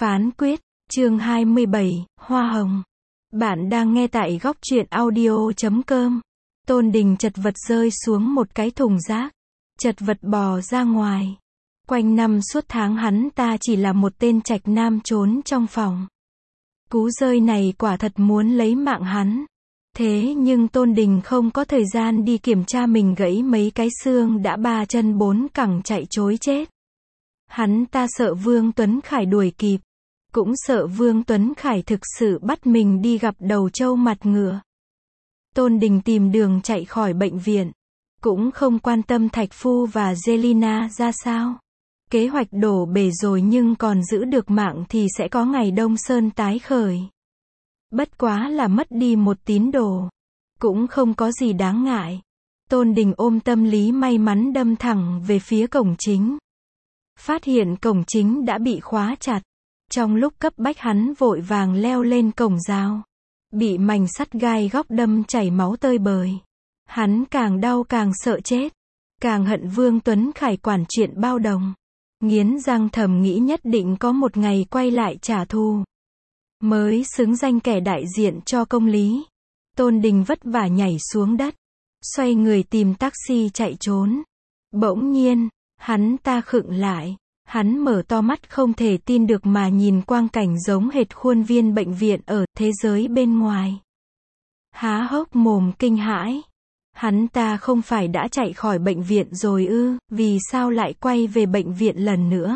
Phán quyết, chương 27, Hoa Hồng. Bạn đang nghe tại góc truyện audio.com. Tôn Đình chật vật rơi xuống một cái thùng rác. Chật vật bò ra ngoài. Quanh năm suốt tháng hắn ta chỉ là một tên trạch nam trốn trong phòng. Cú rơi này quả thật muốn lấy mạng hắn. Thế nhưng Tôn Đình không có thời gian đi kiểm tra mình gãy mấy cái xương đã ba chân bốn cẳng chạy trối chết. Hắn ta sợ Vương Tuấn Khải đuổi kịp. Cũng sợ Vương Tuấn Khải thực sự bắt mình đi gặp đầu trâu mặt ngựa. Tôn Đình tìm đường chạy khỏi bệnh viện. Cũng không quan tâm Thạch Phu và Jelina ra sao. Kế hoạch đổ bể rồi nhưng còn giữ được mạng thì sẽ có ngày Đông Sơn tái khởi. Bất quá là mất đi một tín đồ. Cũng không có gì đáng ngại. Tôn Đình ôm tâm lý may mắn đâm thẳng về phía cổng chính. Phát hiện cổng chính đã bị khóa chặt. Trong lúc cấp bách hắn vội vàng leo lên cổng rào. Bị mảnh sắt gai góc đâm chảy máu tơi bời. Hắn càng đau càng sợ chết. Càng hận Vương Tuấn Khải quản chuyện bao đồng. Nghiến răng thầm nghĩ nhất định có một ngày quay lại trả thù. Mới xứng danh kẻ đại diện cho công lý. Tôn Đình vất vả nhảy xuống đất. Xoay người tìm taxi chạy trốn. Bỗng nhiên, hắn ta khựng lại. Hắn mở to mắt không thể tin được mà nhìn quang cảnh giống hệt khuôn viên bệnh viện ở thế giới bên ngoài. Há hốc mồm kinh hãi. Hắn ta không phải đã chạy khỏi bệnh viện rồi ư, vì sao lại quay về bệnh viện lần nữa?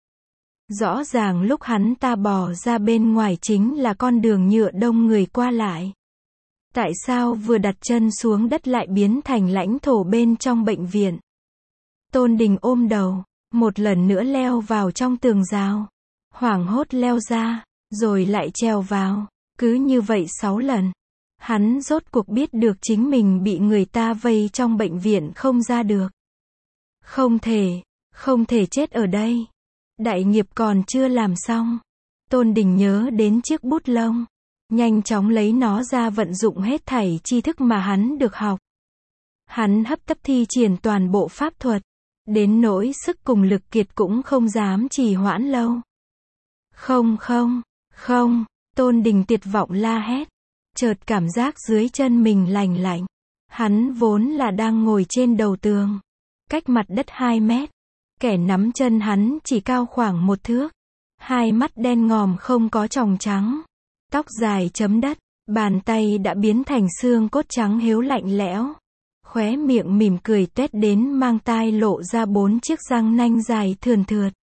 Rõ ràng lúc hắn ta bò ra bên ngoài chính là con đường nhựa đông người qua lại. Tại sao vừa đặt chân xuống đất lại biến thành lãnh thổ bên trong bệnh viện? Tôn Đình ôm đầu. Một lần nữa leo vào trong tường rào. Hoảng hốt leo ra, rồi lại trèo vào. Cứ như vậy 6 lần. Hắn rốt cuộc biết được chính mình bị người ta vây trong bệnh viện không ra được. Không thể chết ở đây. Đại nghiệp còn chưa làm xong. Tôn Đình nhớ đến chiếc bút lông. Nhanh chóng lấy nó ra vận dụng hết thảy tri thức mà hắn được học. Hắn hấp tấp thi triển toàn bộ pháp thuật. Đến nỗi sức cùng lực kiệt cũng không dám trì hoãn lâu. Không, Tôn Đình tuyệt vọng la hét. Chợt cảm giác dưới chân mình lành lạnh. Hắn vốn là đang ngồi trên đầu tường. Cách mặt đất 2 mét. Kẻ nắm chân hắn chỉ cao khoảng 1 thước. Hai mắt đen ngòm không có tròng trắng. Tóc dài chấm đất. Bàn tay đã biến thành xương cốt trắng héo lạnh lẽo. Khóe miệng mỉm cười tuét đến mang tai lộ ra 4 chiếc răng nanh dài thườn thượt.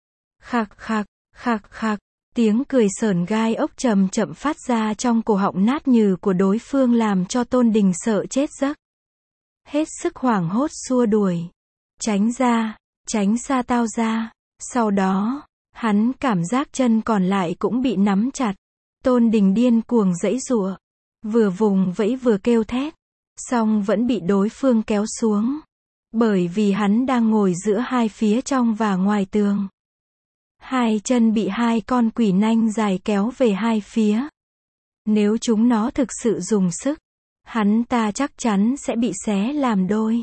Khạc, tiếng cười sởn gai ốc chậm chậm phát ra trong cổ họng nát nhừ của đối phương làm cho Tôn Đình sợ chết giấc. Hết sức hoảng hốt xua đuổi. Tránh xa tao ra. Sau đó, hắn cảm giác chân còn lại cũng bị nắm chặt. Tôn Đình điên cuồng giãy giụa. Vừa vùng vẫy vừa kêu thét. Song vẫn bị đối phương kéo xuống. Bởi vì hắn đang ngồi giữa hai phía trong và ngoài tường. Hai chân bị hai con quỷ nanh dài kéo về hai phía. Nếu chúng nó thực sự dùng sức, hắn ta chắc chắn sẽ bị xé làm đôi.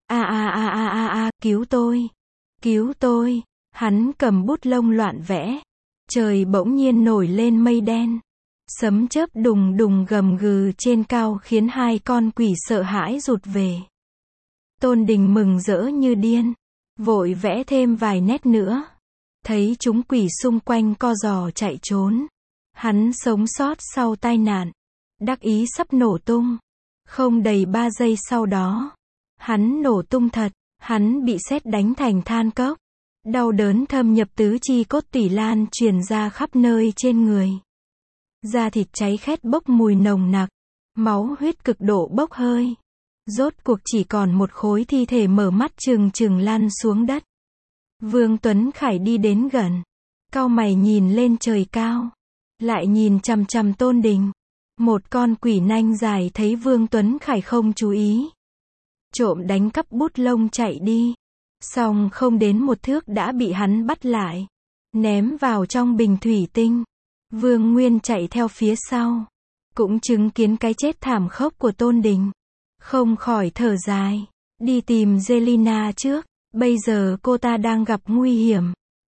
Cứu tôi. Hắn cầm bút lông loạn vẽ. Trời bỗng nhiên nổi lên mây đen. Sấm chớp đùng đùng gầm gừ trên cao khiến hai con quỷ sợ hãi rụt về. Tôn Đình mừng rỡ như điên. Vội vẽ thêm vài nét nữa. Thấy chúng quỷ xung quanh co giò chạy trốn. Hắn sống sót sau tai nạn. Đắc ý sắp nổ tung. Không đầy 3 giây sau đó. Hắn nổ tung thật. Hắn bị sét đánh thành than cốc. Đau đớn thâm nhập tứ chi cốt tủy lan truyền ra khắp nơi trên người. Da thịt cháy khét bốc mùi nồng nặc. Máu huyết cực độ bốc hơi. Rốt cuộc chỉ còn một khối thi thể mở mắt trừng trừng lăn xuống đất. Vương Tuấn Khải đi đến gần. Cau mày nhìn lên trời cao. Lại nhìn chằm chằm Tôn Đình. Một con quỷ nanh dài thấy Vương Tuấn Khải không chú ý. Trộm đánh cắp bút lông chạy đi. Song không đến 1 thước đã bị hắn bắt lại. Ném vào trong bình thủy tinh. Vương Nguyên chạy theo phía sau. Cũng chứng kiến cái chết thảm khốc của Tôn Đình. Không khỏi thở dài. Đi tìm Jelina trước. Bây giờ cô ta đang gặp nguy hiểm.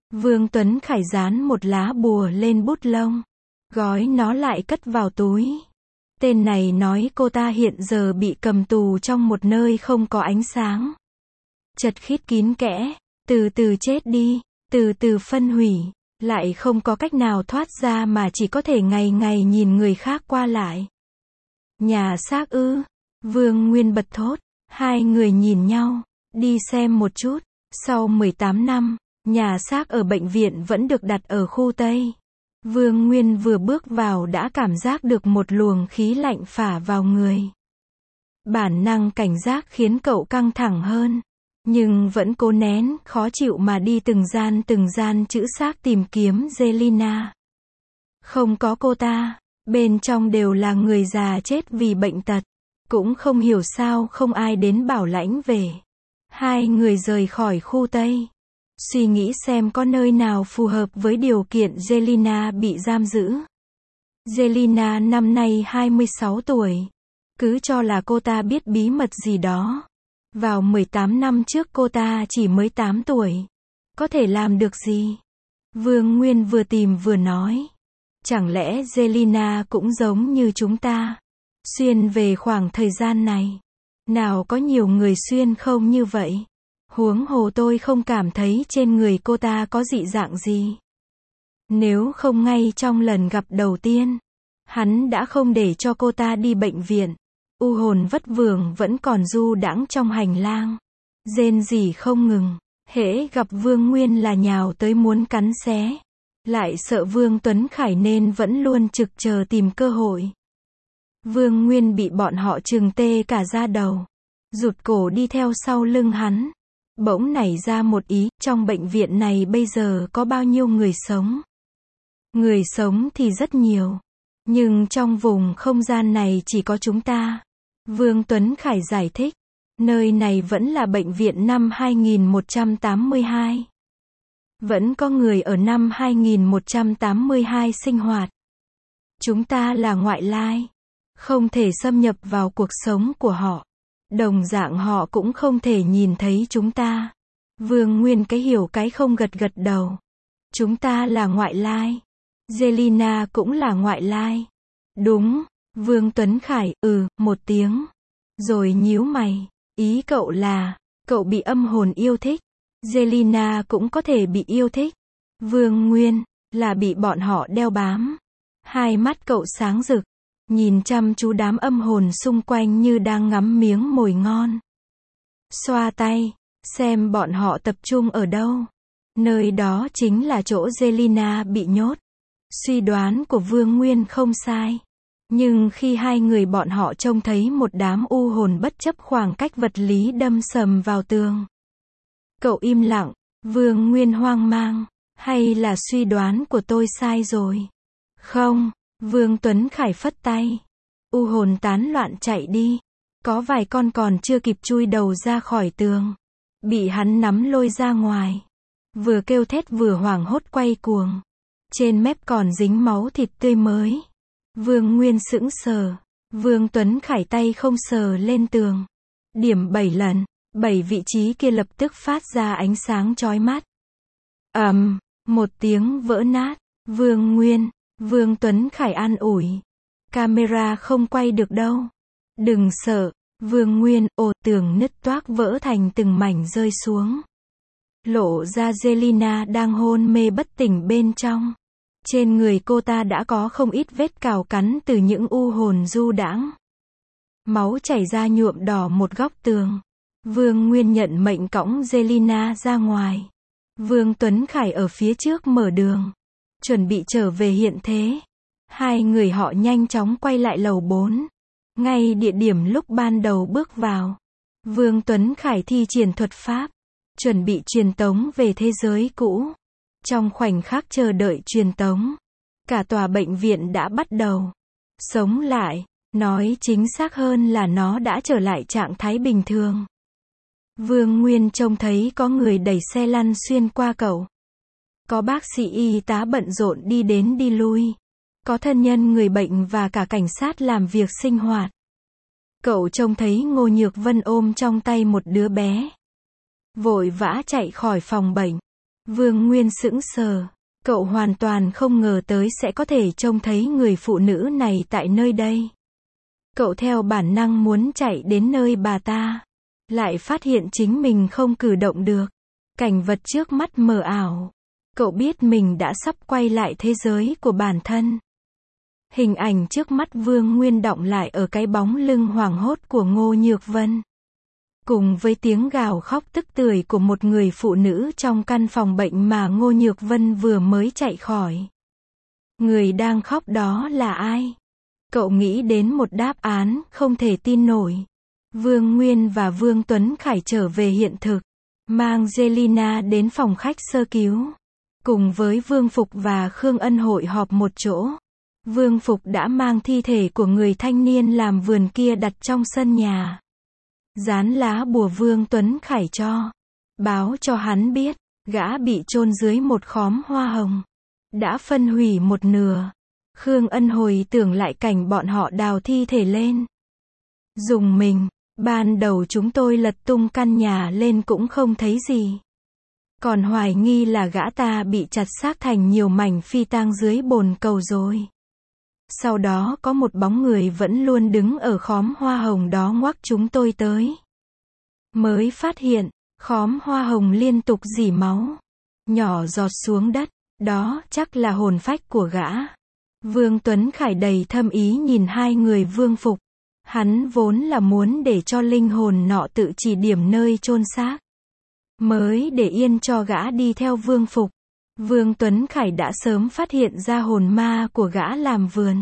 Vương Tuấn Khải dán một lá bùa lên bút lông, gói nó lại cất vào túi. Tên này nói cô ta hiện giờ bị cầm tù trong một nơi không có ánh sáng. Chật khít kín kẽ, từ từ chết đi, từ từ phân hủy, lại không có cách nào thoát ra mà chỉ có thể ngày ngày nhìn người khác qua lại. Nhà xác ư? Vương Nguyên bật thốt. Hai người nhìn nhau, đi xem một chút. Sau 18 năm, nhà xác ở bệnh viện vẫn được đặt ở khu Tây. Vương Nguyên vừa bước vào đã cảm giác được một luồng khí lạnh phả vào người. Bản năng cảnh giác khiến cậu căng thẳng hơn, nhưng vẫn cố nén khó chịu mà đi từng gian chữ xác tìm kiếm Zelina. Không có cô ta, bên trong đều là người già chết vì bệnh tật. Cũng không hiểu sao không ai đến bảo lãnh về. Hai người rời khỏi khu Tây, suy nghĩ xem có nơi nào phù hợp với điều kiện Zelina bị giam giữ. Zelina năm nay 26 tuổi. Cứ cho là cô ta biết bí mật gì đó. Vào 18 năm trước cô ta chỉ mới 8 tuổi. Có thể làm được gì? Vương Nguyên vừa tìm vừa nói. Chẳng lẽ Zelina cũng giống như chúng ta? Xuyên về khoảng thời gian này. Nào có nhiều người xuyên không như vậy. Huống hồ tôi không cảm thấy trên người cô ta có dị dạng gì. Nếu không ngay trong lần gặp đầu tiên, hắn đã không để cho cô ta đi bệnh viện. U hồn vất vưởng vẫn còn du đãng trong hành lang. Rên rỉ không ngừng. Hễ gặp Vương Nguyên là nhào tới muốn cắn xé. Lại sợ Vương Tuấn Khải nên vẫn luôn trực chờ tìm cơ hội. Vương Nguyên bị bọn họ trừng tê cả da đầu. Rụt cổ đi theo sau lưng hắn. Bỗng nảy ra một ý, trong bệnh viện này bây giờ có bao nhiêu người sống? Người sống thì rất nhiều. Nhưng trong vùng không gian này chỉ có chúng ta. Vương Tuấn Khải giải thích. Nơi này vẫn là bệnh viện năm 2182. Vẫn có người ở năm 2182 sinh hoạt. Chúng ta là ngoại lai. Không thể xâm nhập vào cuộc sống của họ. Đồng dạng họ cũng không thể nhìn thấy chúng ta. Vương Nguyên cái hiểu cái không gật gật đầu. Chúng ta là ngoại lai. Zelina cũng là ngoại lai. Đúng, Vương Tuấn Khải, một tiếng. Rồi nhíu mày. Ý cậu là, cậu bị âm hồn yêu thích. Zelina cũng có thể bị yêu thích. Vương Nguyên, là bị bọn họ đeo bám. Hai mắt cậu sáng rực. Nhìn chăm chú đám âm hồn xung quanh như đang ngắm miếng mồi ngon. Xoa tay, xem bọn họ tập trung ở đâu. Nơi đó chính là chỗ Zelina bị nhốt. Suy đoán của Vương Nguyên không sai. Nhưng khi hai người bọn họ trông thấy một đám u hồn bất chấp khoảng cách vật lý đâm sầm vào tường. Cậu im lặng, Vương Nguyên hoang mang. Hay là suy đoán của tôi sai rồi? Không. Vương Tuấn Khải phất tay. U hồn tán loạn chạy đi. Có vài con còn chưa kịp chui đầu ra khỏi tường. Bị hắn nắm lôi ra ngoài. Vừa kêu thét vừa hoảng hốt quay cuồng. Trên mép còn dính máu thịt tươi mới. Vương Nguyên sững sờ. Vương Tuấn Khải tay không sờ lên tường. Điểm 7 lần. 7 vị trí kia lập tức phát ra ánh sáng chói mắt. Một tiếng vỡ nát. Vương Nguyên. Vương Tuấn Khải an ủi. Camera không quay được đâu. Đừng sợ. Vương Nguyên, tường nứt toác vỡ thành từng mảnh rơi xuống. Lộ ra Zelina đang hôn mê bất tỉnh bên trong. Trên người cô ta đã có không ít vết cào cắn từ những u hồn du đãng. Máu chảy ra nhuộm đỏ một góc tường. Vương Nguyên nhận mệnh cõng Zelina ra ngoài. Vương Tuấn Khải ở phía trước mở đường. Chuẩn bị trở về hiện thế. Hai người họ nhanh chóng quay lại lầu 4. Ngay địa điểm lúc ban đầu bước vào. Vương Tuấn Khải thi triển thuật pháp. Chuẩn bị truyền tống về thế giới cũ. Trong khoảnh khắc chờ đợi truyền tống. Cả tòa bệnh viện đã bắt đầu sống lại. Nói chính xác hơn là nó đã trở lại trạng thái bình thường. Vương Nguyên trông thấy có người đẩy xe lăn xuyên qua cậu. Có bác sĩ y tá bận rộn đi đến đi lui. Có thân nhân người bệnh và cả cảnh sát làm việc sinh hoạt. Cậu trông thấy Ngô Nhược Vân ôm trong tay một đứa bé. Vội vã chạy khỏi phòng bệnh. Vương Nguyên sững sờ. Cậu hoàn toàn không ngờ tới sẽ có thể trông thấy người phụ nữ này tại nơi đây. Cậu theo bản năng muốn chạy đến nơi bà ta. Lại phát hiện chính mình không cử động được. Cảnh vật trước mắt mờ ảo. Cậu biết mình đã sắp quay lại thế giới của bản thân. Hình ảnh trước mắt Vương Nguyên đọng lại ở cái bóng lưng hoảng hốt của Ngô Nhược Vân. Cùng với tiếng gào khóc tức tưởi của một người phụ nữ trong căn phòng bệnh mà Ngô Nhược Vân vừa mới chạy khỏi. Người đang khóc đó là ai? Cậu nghĩ đến một đáp án không thể tin nổi. Vương Nguyên và Vương Tuấn Khải trở về hiện thực, mang Zelina đến phòng khách sơ cứu. Cùng với Vương Phục và Khương Ân hội họp một chỗ. Vương Phục đã mang thi thể của người thanh niên làm vườn kia đặt trong sân nhà. Dán lá bùa Vương Tuấn Khải cho. Báo cho hắn biết, gã bị chôn dưới một khóm hoa hồng. Đã phân hủy một nửa. Khương Ân hồi tưởng lại cảnh bọn họ đào thi thể lên. Dùng mình, ban đầu chúng tôi lật tung căn nhà lên cũng không thấy gì. Còn hoài nghi là gã ta bị chặt xác thành nhiều mảnh phi tang dưới bồn cầu rồi. Sau đó có một bóng người vẫn luôn đứng ở khóm hoa hồng đó ngoắc chúng tôi tới. Mới phát hiện, khóm hoa hồng liên tục rỉ máu. Nhỏ giọt xuống đất, đó chắc là hồn phách của gã. Vương Tuấn Khải đầy thâm ý nhìn hai người Vương Phục. Hắn vốn là muốn để cho linh hồn nọ tự chỉ điểm nơi chôn xác. Mới để yên cho gã đi theo Vương Phục. Vương Tuấn Khải đã sớm phát hiện ra hồn ma của gã làm vườn.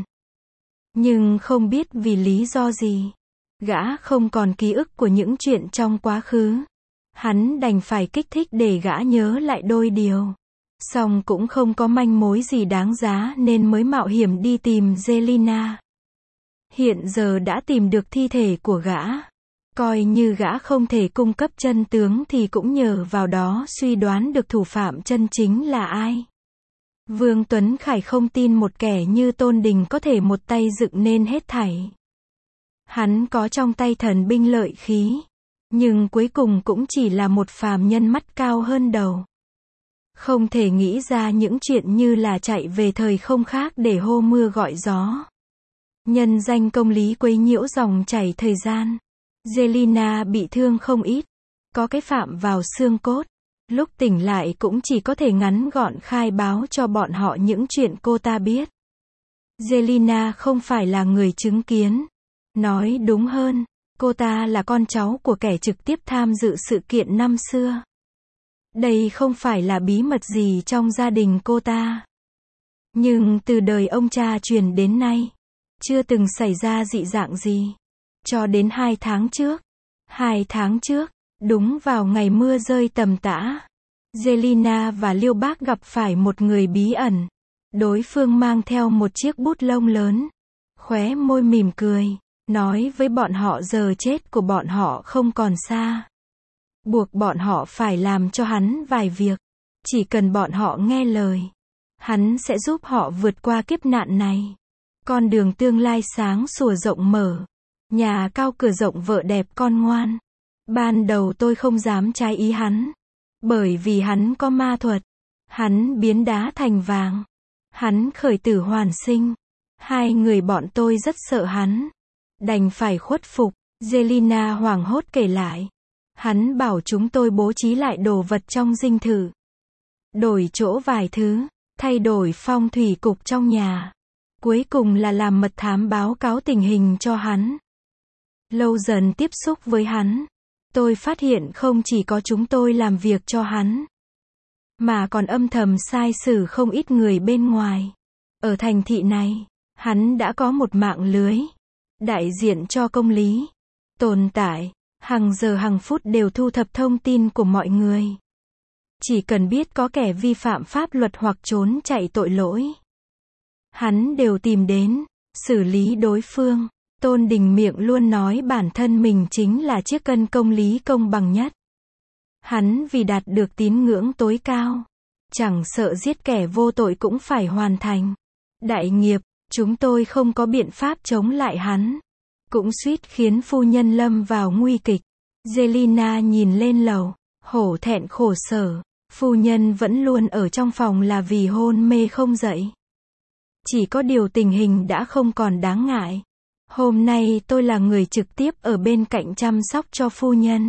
Nhưng không biết vì lý do gì. Gã không còn ký ức của những chuyện trong quá khứ. Hắn đành phải kích thích để gã nhớ lại đôi điều. Song cũng không có manh mối gì đáng giá nên mới mạo hiểm đi tìm Zelina. Hiện giờ đã tìm được thi thể của gã. Coi như gã không thể cung cấp chân tướng thì cũng nhờ vào đó suy đoán được thủ phạm chân chính là ai. Vương Tuấn Khải không tin một kẻ như Tôn Đình có thể một tay dựng nên hết thảy. Hắn có trong tay thần binh lợi khí. Nhưng cuối cùng cũng chỉ là một phàm nhân mắt cao hơn đầu. Không thể nghĩ ra những chuyện như là chạy về thời không khác để hô mưa gọi gió. Nhân danh công lý quấy nhiễu dòng chảy thời gian. Zelina bị thương không ít. Có cái phạm vào xương cốt. Lúc tỉnh lại cũng chỉ có thể ngắn gọn khai báo cho bọn họ những chuyện cô ta biết. Zelina không phải là người chứng kiến. Nói đúng hơn, cô ta là con cháu của kẻ trực tiếp tham dự sự kiện năm xưa. Đây không phải là bí mật gì trong gia đình cô ta. Nhưng từ đời ông cha truyền đến nay, chưa từng xảy ra dị dạng gì. Cho đến 2 tháng trước. 2 tháng trước, đúng vào ngày mưa rơi tầm tã. Zelina và Liêu Bác gặp phải một người bí ẩn. Đối phương mang theo một chiếc bút lông lớn. Khóe môi mỉm cười. Nói với bọn họ giờ chết của bọn họ không còn xa. Buộc bọn họ phải làm cho hắn vài việc. Chỉ cần bọn họ nghe lời. Hắn sẽ giúp họ vượt qua kiếp nạn này. Con đường tương lai sáng sủa rộng mở. Nhà cao cửa rộng vợ đẹp con ngoan. Ban đầu tôi không dám trái ý hắn. Bởi vì hắn có ma thuật. Hắn biến đá thành vàng. Hắn khởi tử hoàn sinh. Hai người bọn tôi rất sợ hắn. Đành phải khuất phục. Zelina hoảng hốt kể lại. Hắn bảo chúng tôi bố trí lại đồ vật trong dinh thự. Đổi chỗ vài thứ. Thay đổi phong thủy cục trong nhà. Cuối cùng là làm mật thám báo cáo tình hình cho hắn. Lâu dần tiếp xúc với hắn. Tôi phát hiện không chỉ có chúng tôi làm việc cho hắn. Mà còn âm thầm sai xử không ít người bên ngoài. Ở thành thị này, hắn đã có một mạng lưới. Đại diện cho công lý. Tồn tại. Hàng giờ hàng phút đều thu thập thông tin của mọi người. Chỉ cần biết có kẻ vi phạm pháp luật hoặc trốn chạy tội lỗi. Hắn đều tìm đến, xử lý đối phương. Tôn Đình miệng luôn nói bản thân mình chính là chiếc cân công lý công bằng nhất. Hắn vì đạt được tín ngưỡng tối cao. Chẳng sợ giết kẻ vô tội cũng phải hoàn thành. Đại nghiệp, chúng tôi không có biện pháp chống lại hắn. Cũng suýt khiến phu nhân lâm vào nguy kịch. Zelina nhìn lên lầu, hổ thẹn khổ sở. Phu nhân vẫn luôn ở trong phòng là vì hôn mê không dậy. Chỉ có điều tình hình đã không còn đáng ngại. Hôm nay tôi là người trực tiếp ở bên cạnh chăm sóc cho phu nhân.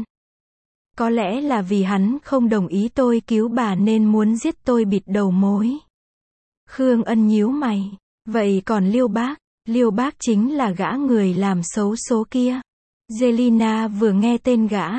Có lẽ là vì hắn không đồng ý tôi cứu bà nên muốn giết tôi bịt đầu mối. Khương Ân nhíu mày. Vậy còn Liêu Bác chính là gã người làm xấu số kia. Jelina vừa nghe tên gã,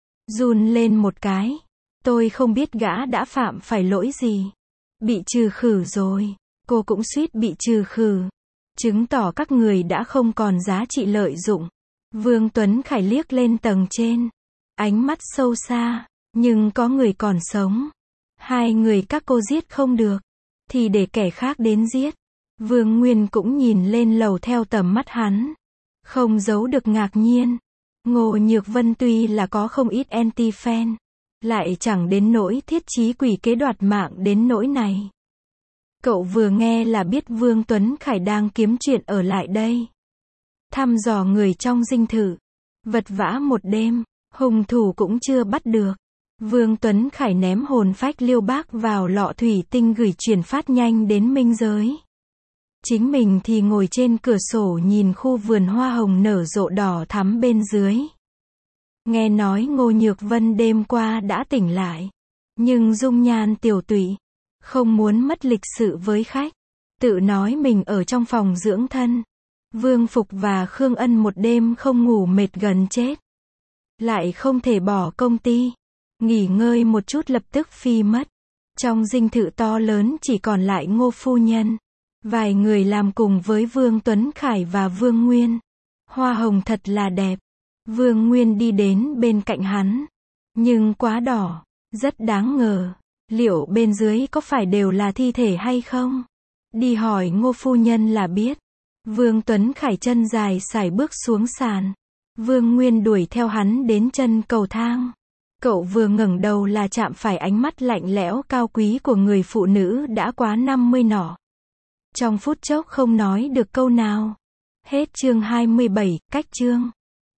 run lên một cái. Tôi không biết gã đã phạm phải lỗi gì. Bị trừ khử rồi. Cô cũng suýt bị trừ khử. Chứng tỏ các người đã không còn giá trị lợi dụng. Vương Tuấn Khải liếc lên tầng trên. Ánh mắt sâu xa. Nhưng có người còn sống. Hai người các cô giết không được. Thì để kẻ khác đến giết. Vương Nguyên cũng nhìn lên lầu theo tầm mắt hắn. Không giấu được ngạc nhiên. Ngô Nhược Vân tuy là có không ít anti-fan. Lại chẳng đến nỗi thiết chí quỷ kế đoạt mạng đến nỗi này. Cậu vừa nghe là biết Vương Tuấn Khải đang kiếm chuyện ở lại đây. Thăm dò người trong dinh thự. Vật vã một đêm, hung thủ cũng chưa bắt được. Vương Tuấn Khải ném hồn phách Liêu Bác vào lọ thủy tinh gửi truyền phát nhanh đến minh giới. Chính mình thì ngồi trên cửa sổ nhìn khu vườn hoa hồng nở rộ đỏ thắm bên dưới. Nghe nói Ngô Nhược Vân đêm qua đã tỉnh lại. Nhưng dung nhan tiều tụy. Không muốn mất lịch sự với khách. Tự nói mình ở trong phòng dưỡng thân. Vương Phục và Khương Ân một đêm không ngủ mệt gần chết. Lại không thể bỏ công ty. Nghỉ ngơi một chút lập tức phi mất. Trong dinh thự to lớn chỉ còn lại Ngô phu nhân. Vài người làm cùng với Vương Tuấn Khải và Vương Nguyên. Hoa hồng thật là đẹp. Vương Nguyên đi đến bên cạnh hắn. Nhưng quá đỏ. Rất đáng ngờ. Liệu bên dưới có phải đều là thi thể hay không? Đi hỏi Ngô phu nhân là biết. Vương Tuấn Khải chân dài sải bước xuống sàn. Vương Nguyên đuổi theo hắn đến chân cầu thang. Cậu vừa ngẩng đầu là chạm phải ánh mắt lạnh lẽo cao quý của người phụ nữ đã quá 50 nọ. Trong phút chốc không nói được câu nào. Hết chương 27, cách chương.